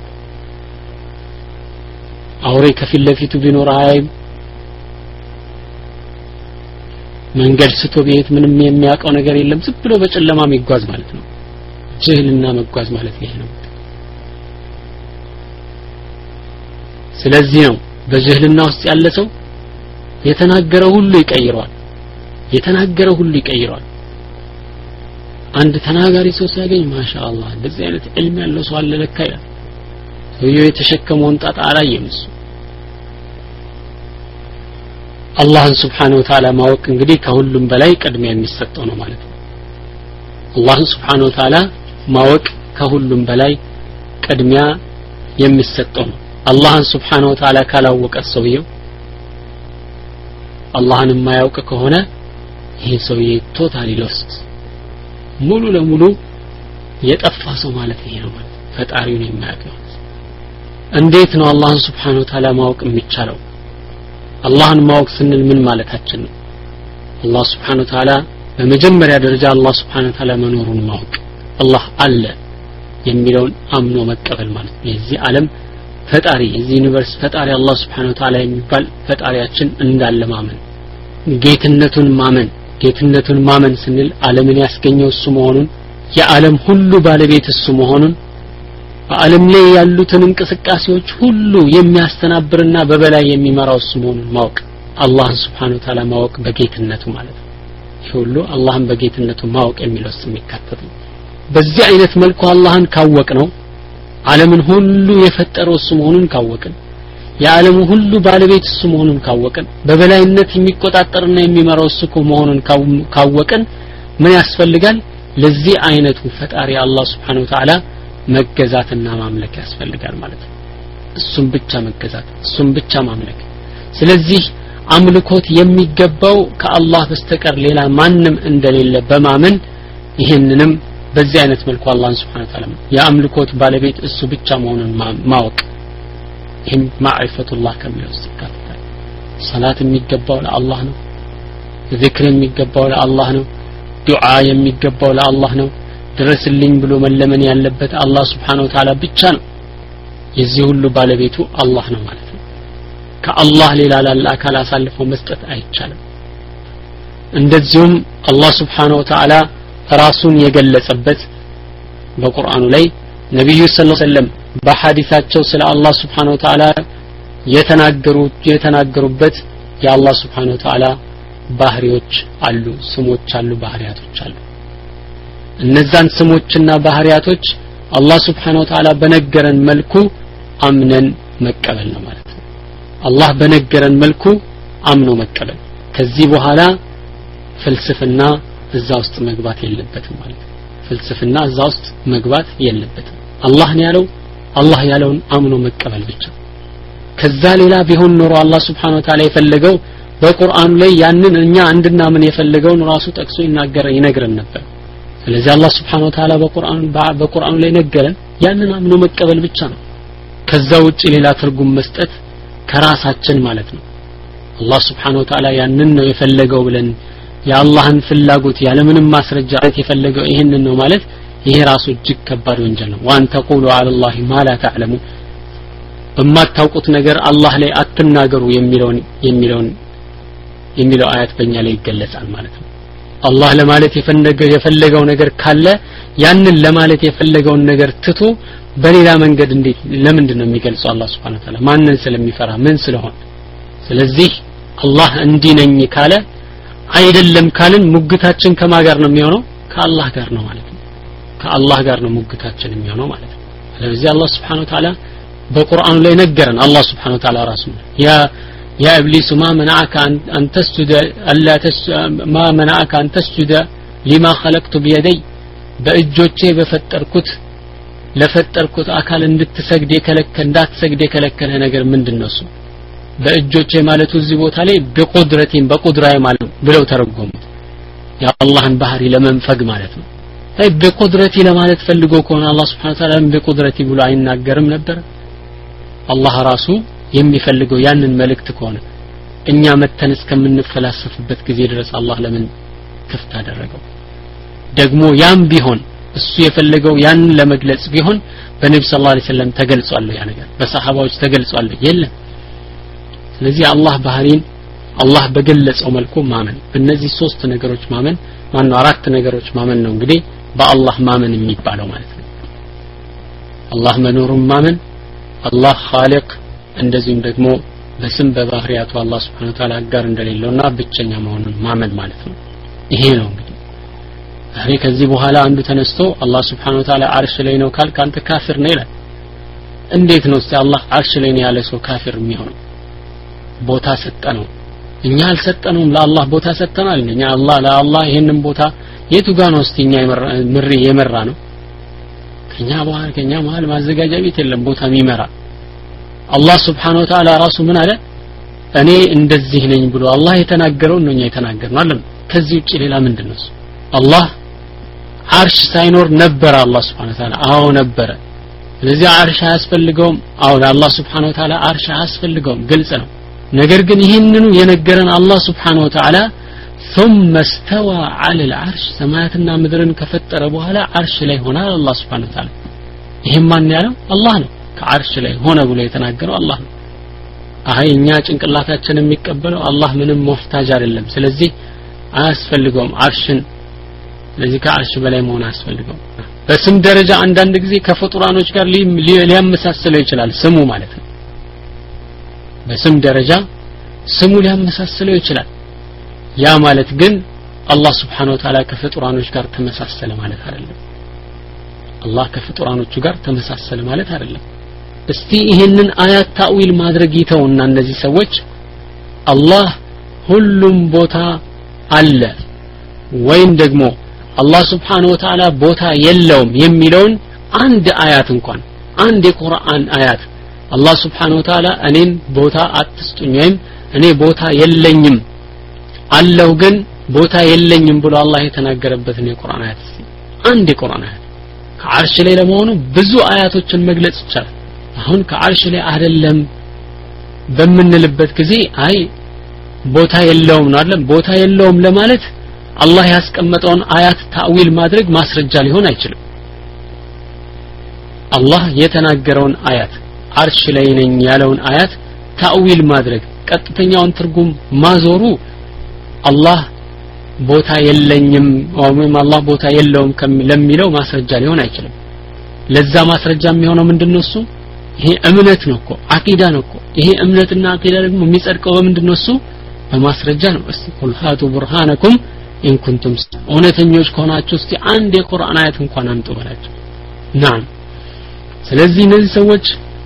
አውሬ ከፊት ለፊቱ ቢኖር አያይም መንገድ ስቶ ቤት ምንም የሚያውቀው ነገር የለም ዝም ብሎ በጨለማ የሚጓዝ ማለት ነው ጅህልና መጓዝ ማለት ይሄ ነው ስለዚህ ነው በጅህልና ውስጥ ያለ ሰው የተናገረው ሁሉ ይቀይራል የተናገረው ሁሉ ይቀይራል አንድ ተናጋሪ ሰው ሲያገኝ ማሻአላህ እንደዚህ አይነት ዕልም ያለው ሰው አለ ለካ ይላል ሰውየው የተሸከመውን ጣጣ አላየም እሱ አላህን Subhanahu Wa Ta'ala ማወቅ እንግዲህ ከሁሉም በላይ ቅድሚያ የሚሰጠው ነው ማለት ነው አላህን Subhanahu Wa Ta'ala ማወቅ ከሁሉም በላይ ቅድሚያ የሚሰጠው ነው አላህን Subhanahu Wa Ta'ala ካላወቀ ሰውየው አላህን የማያውቅ ከሆነ ይሄ ሰውዬ ቶታሊ ሎስት ሙሉ ለሙሉ የጠፋ ሰው ማለት ይሄ ነው ማለት ፈጣሪውን የማያውቅ እንዴት ነው አላህን Subhanahu Wa Ta'ala ማወቅ የሚቻለው አላህን ማወቅ ስንል ምን ማለታችን ነው አላህ Subhanahu Wa Ta'ala በመጀመሪያ ደረጃ አላህ Subhanahu Wa Ta'ala መኖሩን ማወቅ አላህ አለ የሚለውን አምኖ መቀበል ማለት ነው የዚህ ዓለም ፈጣሪ የዚህ ዩኒቨርስ ፈጣሪ አላህ Subhanahu Wa Ta'ala የሚባል ፈጣሪያችን እንዳለ ማመን ጌትነቱን ማመን ጌትነቱን ማመን ስንል ዓለምን ያስገኘው እሱ መሆኑን የዓለም ሁሉ ባለቤት እሱ መሆኑን በዓለም ላይ ያሉትን እንቅስቃሴዎች ሁሉ የሚያስተናብርና በበላይ የሚመራው እሱ መሆኑን ማወቅ አላህን Subhanahu Wa Ta'ala ማወቅ በጌትነቱ ማለት ነው ሁሉ አላህን በጌትነቱ ማወቅ የሚለው ስም ይካተታል በዚህ አይነት መልኩ አላህን ካወቅ ነው ዓለምን ሁሉ የፈጠረው እሱ መሆኑን ካወቅን የዓለሙ ሁሉ ባለቤት እሱ መሆኑን ካወቅን በበላይነት የሚቆጣጠርና የሚመራው እሱ መሆኑን ካወቅን ምን ያስፈልጋል ለዚህ አይነቱ ፈጣሪ አላህ Subhanahu Wa Ta'ala መገዛትና ማምለክ ያስፈልጋል ማለት ነው እሱን ብቻ መገዛት እሱን ብቻ ማምለክ ስለዚህ አምልኮት የሚገባው ከአላህ በስተቀር ሌላ ማንም እንደሌለ በማመን ይሄንንም በዚህ አይነት መልኩ አላህ Subhanahu Wa Ta'ala የአምልኮት ባለቤት እሱ ብቻ መሆኑን ማወቅ ይሄን ማዕሪፈቱላህ ከሚለው ይካተታል ሰላት የሚገባው ለአላህ ነው ዚክር የሚገባው ለአላህ ነው ዱዓ የሚገባው ለአላህ ነው ድረስልኝ ብሎ መለመን ያለበት አላህ Subhanahu Wa Ta'ala ብቻ ነው የዚህ ሁሉ ባለቤቱ አላህ ነው ማለት ነው ከአላህ ሌላ ላለ አካል አሳልፎ መስጠት አይቻልም እንደዚሁም አላህ Subhanahu Wa Ta'ala ራሱን የገለጸበት በቁርአኑ ላይ ነብዩ ሰለላሁ ዐለይሂ ወሰለም በሐዲሳቸው ስለ አላህ Subhanahu Wa Ta'ala የተናገሩ የተናገሩበት የአላህ Subhanahu Wa Ta'ala ባህሪዎች አሉ ስሞች አሉ ባህሪያቶች አሉ እነዛን ስሞችና ባህሪያቶች አላህ Subhanahu Wa Ta'ala በነገረን መልኩ አምነን መቀበል ነው ማለት ነው አላህ በነገረን መልኩ አምኖ መቀበል ከዚህ በኋላ ፍልስፍና እዛ ውስጥ መግባት የለበትም ማለት ነው ፍልስፍና እዛ ውስጥ መግባት የለበትም አላህ ነው ያለው አላህ ያለውን አምኖ መቀበል ብቻ ከዛ ሌላ ቢሆን ኖሮ አላህ Subhanahu Wa Ta'ala የፈለገው በቁርአኑ ላይ ያንን እኛ እንድናምን የፈለገውን ራሱ ጠቅሶ ይናገር ይነግረን ነበር ስለዚህ አላህ Subhanahu Wa Ta'ala በቁርአኑ በቁርአኑ ላይ ነገረን ያንን አምኖ መቀበል ብቻ ነው ከዛ ውጪ ሌላ ትርጉም መስጠት ከራሳችን ማለት ነው አላህ Subhanahu Wa Ta'ala ያንን ነው የፈለገው ብለን የአላህን ፍላጎት ያለ ምንም ማስረጃ የፈለገው ይሄንን ነው ማለት ይሄ ራሱ እጅግ ከባድ ወንጀል ነው ወአን ተቁሉ ዐለ ላሂ ማ ላ ተዕለሙ በማታውቁት ነገር አላህ ላይ አትናገሩ የሚለውን የሚለውን የሚለው አያት በእኛ ላይ ይገለጻል ማለት ነው አላህ ለማለት የፈለገው የፈለገው ነገር ካለ ያንን ለማለት የፈለገውን ነገር ትቶ በሌላ መንገድ እንዴት ለምንድን ነው የሚገልጸው አላህ Subhanahu Wa Ta'ala ማንን ስለሚፈራ ምን ስለሆነ ስለዚህ አላህ እንዲነኝ ካለ አይደለም ካልን ሙግታችን ከማጋር ነው የሚሆነው ከአላህ ጋር ነው ማለት ነው ከአላህ ጋር ነው ሙግታችን የሚሆነው ማለት ነው ስለዚህ አላህ Subhanahu Wa Ta'ala በቁርአኑ ላይ ነገረን አላህ Subhanahu Wa Ta'ala ራሱ ያ يا إبليس ما منعك أن تسجد ألا ما منعك أن تسجد لما خلقت بيدي بأجوتي بفتركت لفتركت أكل እንድትሰግድ የከለከ እንዳትሰግድ የከለከለ ነገር ምንድነው እሱ በእጆቼ ማለቱ እዚህ ቦታ ላይ በቁድረቴን በቁድራዬ ማለት ብለው ተረጎሙት የአላህን ባህሪ ለመንፈግ ማለት ነው ታይ በቁድረቴ ለማለት ፈልጎ ከሆነ አላህ Subhanahu Wa Ta'ala በቁድረቴ ብሎ አይናገርም ነበር አላህ ራሱ የሚፈልገው ያንን መልእክት ከሆነ እኛ መተን እስከምንፈላሰፍበት ጊዜ ድረስ አላህ ለምን ክፍት አደረገው ደግሞ ያም ቢሆን እሱ የፈለገው ያንን ለመግለጽ ቢሆን በነብዩ ሰለላሁ ዐለይሂ ወሰለም ተገልጿል ያ ነገር በሰሃባዎች ተገልጿል የለም ስለዚህ አላህ ባህሪን አላህ በገለጸው መልኩ ማመን በእነዚህ ሶስት ነገሮች ማመን ማነው አራት ነገሮች ማመን ነው እንግዲህ በአላህ ማመን የሚባለው ማለት ነው አላህ መኖሩን ማመን አላህ ኻሊቅ እንደዚህም ደግሞ በስም በባህሪያቱ አላህ Subhanahu Wa Ta'ala ጋር እንደሌለውና ብቸኛ መሆኑን ማመን ማለት ነው ይሄ ነው እንግዲህ አይ ከዚህ በኋላ አንዱ ተነስቶ አላህ Subhanahu Wa Ta'ala አርሽ ላይ ነው ካልክ አንተ ካፊር ነህ ይላል እንዴት ነው እስቲ አላህ አርሽ ላይ ነው ያለ ሰው ካፊር የሚሆነው ቦታ ሰጠነው እኛ አልሰጠነውም ለአላህ ቦታ ሰጠናል እኛ አላህ ለአላህ ይሄንን ቦታ የቱ ጋር ነው እስቲ እኛ ምሪ የመራ ነው ከኛ በኋላ ከኛ መሃል ማዘጋጃ ቤት የለም ቦታ የሚመራ አላህ Subhanahu Wa Ta'ala ራሱ ምን አለ እኔ እንደዚህ ነኝ ብሎ አላህ የተናገረው ነው እኛ የተናገርነው አይደል ከዚህ ውጪ ሌላ ምንድነው አላህ አርሽ ሳይኖር ነበር አላህ Subhanahu Wa Ta'ala አዎ ነበር ስለዚህ አርሽ አያስፈልገውም አዎ አላህ Subhanahu Wa Ta'ala አርሽ አያስፈልገውም ግልጽ ነው ነገር ግን ይሄንኑ የነገረን አላህ Subhanahu Wa Ta'ala ثم استوى على العرش ሰማያትና ምድርን ከፈጠረ በኋላ አርሽ ላይ ሆነ አላህ Subhanahu Wa Ta'ala ይሄን ማን ያለው አላህ ነው ከአርሽ ላይ ሆነ ብሎ የተናገረው አላህ ነው አይ እኛ ጭንቅላታችን የሚቀበለው አላህ ምንም ሙህታጅ አይደለም ስለዚህ አያስፈልገውም አርሽን ስለዚህ ከአርሽ በላይ መሆን አያስፈልገውም በስም ደረጃ አንዳንድ ጊዜ ከፍጡራኖች ጋር ሊያመሳስለው ይችላል ስሙ ማለት ነው በስም ደረጃ ስሙ ሊያመሳስለው ይችላል ያ ማለት ግን አላህ Subhanahu Wa Ta'ala ከፍጡራኖች ጋር ተመሳሰለ ማለት አይደለም አላህ ከፍጡራኖቹ ጋር ተመሳሰለ ማለት አይደለም እስቲ ይሄንን አያት ታዊል ማድረግ ይተውና እነዚህ ሰዎች አላህ ሁሉም ቦታ አለ ወይም ደግሞ አላህ Subhanahu Wa Ta'ala ቦታ የለውም የሚለውን አንድ አያት እንኳን አንድ የቁርአን አያት አላህ Subhanahu Wa Ta'ala እኔን ቦታ አትስጡኝ ወይም እኔ ቦታ የለኝም አለው ግን ቦታ የለኝም ብሎ አላህ የተናገረበትን የቁርአን አያት አንድ የቁርአን አያት ከአርሽ ላይ ለመሆኑ ብዙ አያቶችን መግለጽ ይቻላል አሁን ከአርሽ ላይ አይደለም በመንልበት ጊዜ አይ ቦታ የለውም ነው አይደል ቦታ የለውም ለማለት አላህ ያስቀመጠውን አያት ታዊል ማድረግ ማስረጃ ሊሆን አይችልም አላህ የተናገረውን አያት አርሽ ላይ ነኝ ያለውን አያት ታዊል ማድረግ ቀጥተኛውን ትርጉም ማዞሩ አላህ ቦታ የለኝም ወይም አላህ ቦታ የለውም ለሚለው ማስረጃ ሊሆን አይችልም ለዛ ማስረጃ የሚሆነው ምንድነው እሱ ይሄ እምነት ነው እኮ አቂዳ ነው እኮ ይሄ እምነትና አቂዳ ደግሞ የሚጸድቀው በምንድነው እሱ በማስረጃ ነው እስቲ ቁል ሃቱ ቡርሃነኩም ኢን ኩንቱም እውነተኞች ከሆናችሁ እስቲ አንድ የቁርአን አያት እንኳን አምጡ በላቸው ናም ስለዚህ እነዚህ ሰዎች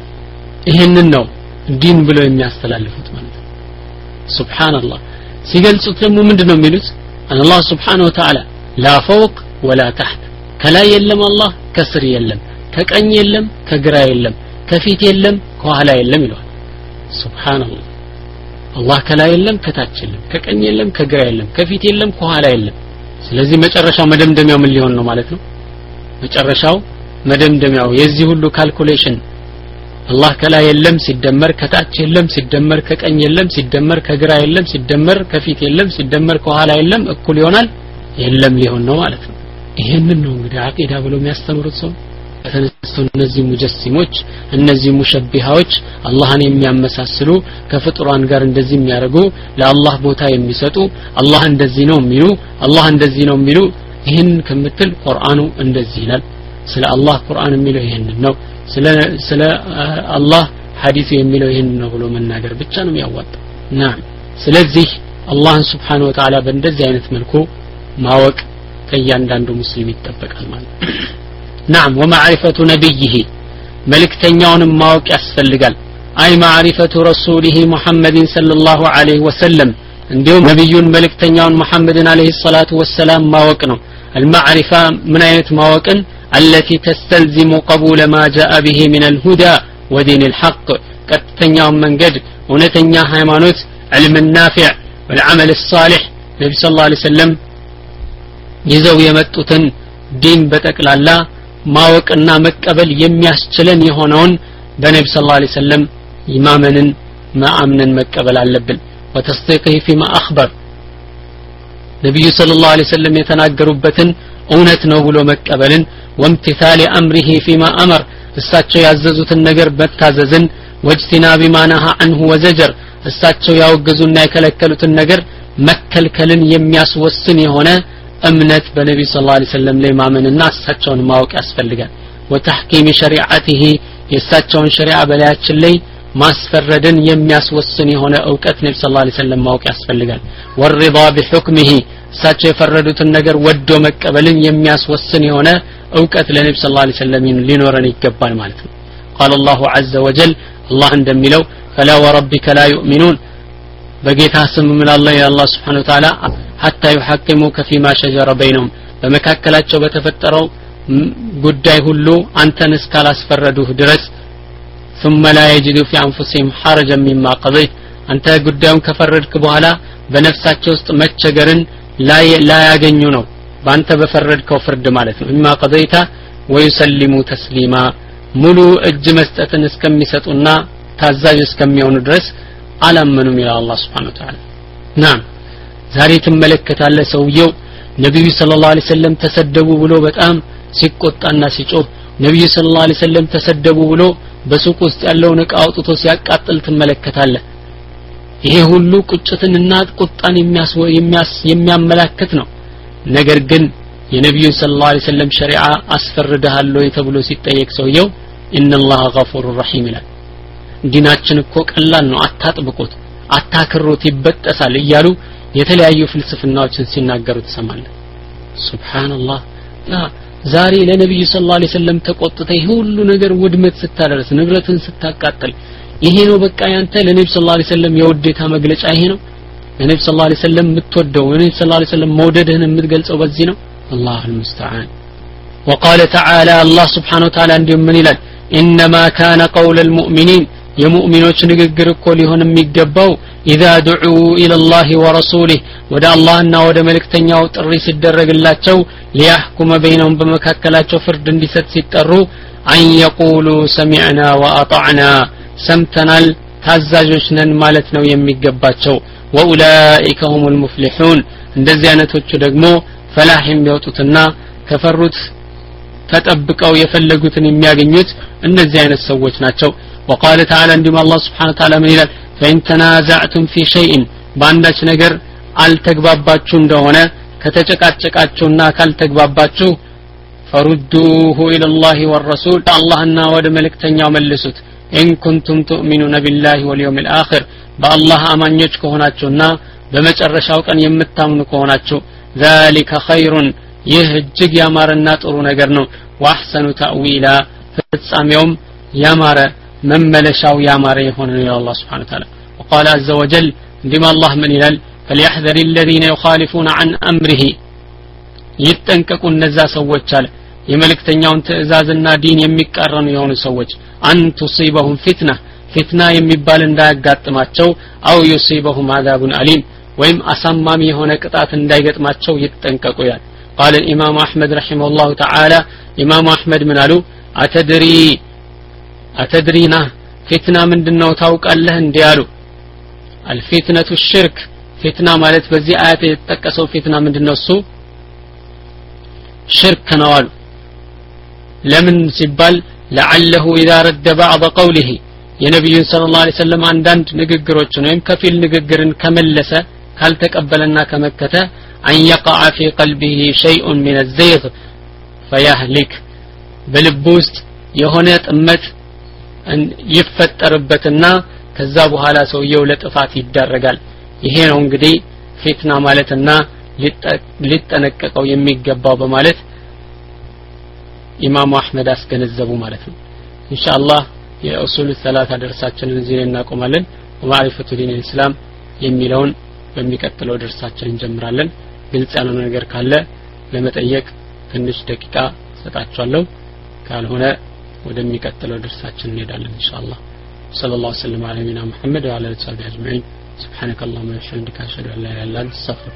ይሄንን ነው ዲን ብለው የሚያስተላልፉት ማለት ነው ሱብሃንአላህ ሲገልጹት ደግሞ ምንድነው የሚሉት አላህ Subhanahu Wa Ta'ala لا فوق ولا تحت ከላይ የለም አላህ ከስር የለም ከቀኝ የለም ከግራ የለም ከፊት የለም ከኋላ የለም ይላል ሱብሃንአላህ አላህ ከላይ የለም ከታች የለም ከቀኝ የለም ከግራ የለም ከፊት የለም ከኋላ የለም ስለዚህ መጨረሻው መደምደሚያው ምን ሊሆን ነው ማለት ነው መጨረሻው መደምደሚያው የዚህ ሁሉ ካልኩሌሽን አላህ ከላይ የለም ሲደመር ከታች የለም ሲደመር ከቀኝ የለም ሲደመር ከግራ የለም ሲደመር ከፊት የለም ሲደመር ከኋላ የለም እኩል ይሆናል የለም ሊሆን ነው ማለት ነው ይሄንን ነው እንግዲህ አቂዳ ብሎ የሚያስተምሩት ሰው ተነስቶ እነዚህ ሙጀሲሞች እነዚህ ሙሸቢሃዎች አላህን የሚያመሳስሉ ከፍጡራን ጋር እንደዚህ የሚያደርጉ ለአላህ ቦታ የሚሰጡ አላህ እንደዚህ ነው የሚሉ አላህ እንደዚህ ነው የሚሉ ይሄን ከምትል ቁርአኑ እንደዚህ ይላል ስለ አላህ ቁርአን የሚለው ይሄንን ነው ስለ ስለ አላህ ሐዲስ የሚለው ይሄንን ነው ብሎ መናገር ብቻ ነው የሚያዋጣው ና ስለዚህ አላህን Subhanahu Wa Ta'ala በእንደዚህ አይነት መልኩ ማወቅ ከእያንዳንዱ ሙስሊም ይጠበቃል ማለት نعم ومعرفة نبيه ملكتኛውን ማወቅ ያስፈልጋል አይ معرفة رسوله محمد صلى الله عليه وسلم እንዲሁም ነብዩን መልእክተኛውን መሐመድን አለይሂ ሰላቱ ወሰላም ማወቅ ነው المعرفة من አይነት ማወቅን التي تستلزم قبول ما جاء به من الهدى ودين الحق ቀጥተኛውን መንገድ እውነተኛ ሃይማኖት علم النافع والعمل الصالح ነብዩ ሰለላሁ ዐለይሂ ወሰለም ይዘው የመጡትን ዲን በጠቅላላ ማወቅና መቀበል የሚያስችለን የሆነውን በነብዩ ሰለላሁ ዐለይሂ ወሰለም ኢማመንን ማአምነን መቀበል አለብን ወተስዲቅህ فيما اخبر ነብዩ ሰለላሁ ዐለይሂ ወሰለም የተናገሩበትን እውነት ነው ብሎ መቀበልን ወምትሳሊ አምሪሂ فيما امر እሳቸው ያዘዙትን ነገር መታዘዝን ወጅቲና بما نهى عنه وزجر እሳቸው ያወገዙና የከለከሉትን ነገር መከልከልን የሚያስወስን የሆነ እምነት በነብዩ ሰለላሁ ዐለይሂ ወሰለም ላይ ማመንና እሳቸውን ማወቅ ያስፈልጋል ወተህኪም ሸሪዓቲሂ የእሳቸውን ሸሪዓ በላያችን ላይ ማስፈረድን የሚያስወስን የሆነ ዕውቀት ነብዩ ሰለላሁ ዐለይሂ ወሰለም ማወቅ ያስፈልጋል ወርዳ በሁክሚሂ እሳቸው የፈረዱትን ነገር ወዶ መቀበልን የሚያስወስን የሆነ ዕውቀት ለነብዩ ሰለላሁ ዐለይሂ ወሰለም ሊኖረን ይገባል ማለት ነው قال الله عز وجل الله እንደሚለው فلا وربك لا يؤمنون በጌታ ስም ምን አላህ ያላህ Subhanahu Wa Ta'ala حتى يحكموك فيما شجر بينهم በመካከላቸው በተፈጠረው ጉዳይ ሁሉ አንተን እስካላስፈረዱህ ድረስ ثم لا يجدوا في انفسهم حرجا مما قضيت አንተ ጉዳዩን ከፈረድክ በኋላ በነፍሳቸው ውስጥ መቸገርን لا ያገኙ ነው በአንተ በፈረድከው ፍርድ ማለት ነው ما قضيت ويسلموا تسليما ሙሉ እጅ መስጠትን እስከሚሰጡና ታዛዥ እስከሚሆኑ ድረስ አላመኑም ይላል አላህ Subhanahu Wa Ta'ala ናም ዛሬ ተመለከታለ ሰውየው ነብዩ ሰለላሁ ዐለይሂ ወሰለም ተሰደቡ ብሎ በጣም ሲቆጣና ሲጮህ ነብዩ ሰለላሁ ዐለይሂ ወሰለም ተሰደቡ ብሎ በሱቅ ውስጥ ያለውን ዕቃ አውጥቶ ሲያቃጥል ተመለከታለ ይሄ ሁሉ ቁጭትንና ቁጣን የሚያስ የሚያመላክት ነው ነገር ግን የነብዩ ሰለላሁ ዐለይሂ ወሰለም ሸሪዓ አስፈርደሃለሁ ተብሎ ሲጠየቅ ሰውየው ኢነላህ ገፉሩር ረሂም ይላል ዲናችን እኮ ቀላል ነው አታጥብቁት አታክሩት ይበጠሳል እያሉ የተለያዩ ፍልስፍናዎችን ሲናገሩ ተሰማለ ሱብሃንአላህ ዛሬ ለነብዩ ሰለላሁ ዐለይሂ ወሰለም ተቆጥተህ ሁሉ ነገር ውድመት ስታደርስ ንብረትን ስታቃጥል ይሄ ነው በቃ ያንተ ለነብዩ ሰለላሁ ዐለይሂ ወሰለም የውዴታ መግለጫ ይሄ ነው ለነብዩ ሰለላሁ ዐለይሂ ወሰለም የምትወደው ለነብዩ ሰለላሁ ዐለይሂ ወሰለም መውደድህን የምትገልጸው በዚህ ነው الله المستعان وقال تعالى الله سبحانه وتعالى እንዲሁም ምን ይላል انما كان قول المؤمنين የሙእሚኖች ንግግር እኮ ሊሆን የሚገባው اذا دعوا الى الله ورسوله ወደ አላህና ወደ መልእክተኛው ጥሪ ሲደረግላቸው ليحكم بينهم በመካከላቸው ፍርድ እንዲሰጥ ሲጠሩ ان يقولوا سمعنا واطعنا ሰምተናል ታዛዦች ነን ማለት ነው የሚገባቸው واولئك هم المفلحون እንደዚህ አይነቶቹ ደግሞ ፈላህ የሚወጡትና ከፈሩት ተጠብቀው የፈለጉትን የሚያገኙት እነዚህ አይነት ሰዎች ናቸው وقال تعالى عندما الله سبحانه وتعالى من ይላል فإن تنازعتم في شيء ባንዳች ነገር አልተግባባችሁ እንደሆነ ከተጨቃጨቃችሁና ካልተግባባችሁ فرudوه إلى الله والرسول اللهنا ወደ መልእክተኛው መልሱት إن كنتم تؤمنون بالله واليوم الآخر بالله አማኞች ከሆናችሁና በመጨረሻው ቀን የምታምኑ ከሆናችሁ ذلك خير ይህ እጅግ ያማረና ጥሩ ነገር ነው واحسن تأويلا ፍጻሜውም ያማረ መመለሻው ያማረ የሆነ ነው አላህ Subhanahu Wa Ta'ala وقال عز وجل عندما الله من ይላል فليحذر الذين يخالفون عن أمره ይጠንቀቁ እነዛ ሰዎች አለ የመልእክተኛውን ትእዛዝና ዲን የሚቃረኑ የሆኑ ሰዎች አን تصيبهم فتنة ፊትና የሚባል እንዳያጋጥማቸው አው يصيبهم عذاب أليم ወይም አሳማሚ የሆነ ቅጣት እንዳይገጥማቸው ይጠንቀቁ ይላል قال الامام احمد رحمه الله تعالى امام احمد من قالوا اتدري اتدرينا فتنه ምንድነው ታውቃለህ እንዴ ያሉ الفتنه الشرك فتنه ማለት በዚህ አያት የተጠቀሰው فتنه ምንድነው እሱ ሽርክ ነው አሉ ለምን ሲባል لعله اذا رد بعض قوله የነብዩ ሰለላሁ ዐለይሂ ወሰለም አንዳንድ ንግግሮችን ወይም ከፊል ንግግርን ከመለሰ ካልተቀበለና ከመከተ أن يقع في قلبه شيء من الزيغ فيهلك بالبوست የሆነ ጥመት ይፈጠርበትና ከዛ በኋላ ሰውየው ለጥፋት ይዳረጋል ይሄ ነው እንግዲህ ፊትና ማለትና ሊጠነቀቀው የሚገባው በማለት ኢማሙ አህመድ አስገነዘቡ ማለት ነው ኢንሻአላህ የኡሱል ሰላሳ ደርሳችንን እዚህ ላይ እናቆማለን ወማሪፈቱ ዲን الاسلام የሚለውን በሚቀጥለው ደርሳችን እንጀምራለን ግልጽ ያልሆነ ነገር ካለ ለመጠየቅ ትንሽ ደቂቃ ሰጣችኋለሁ ካልሆነ ወደሚቀጥለው ደርሳችን እንሄዳለን ኢንሻአላህ ሰለላሁ ዐለይሂ ወሰለም አለሚና መሐመድ ወዐላ አሊሂ ወሰሐቢሂ አጅመዒን سبحانك اللهم وبحمدك اشهد ان لا اله الا انت استغفرك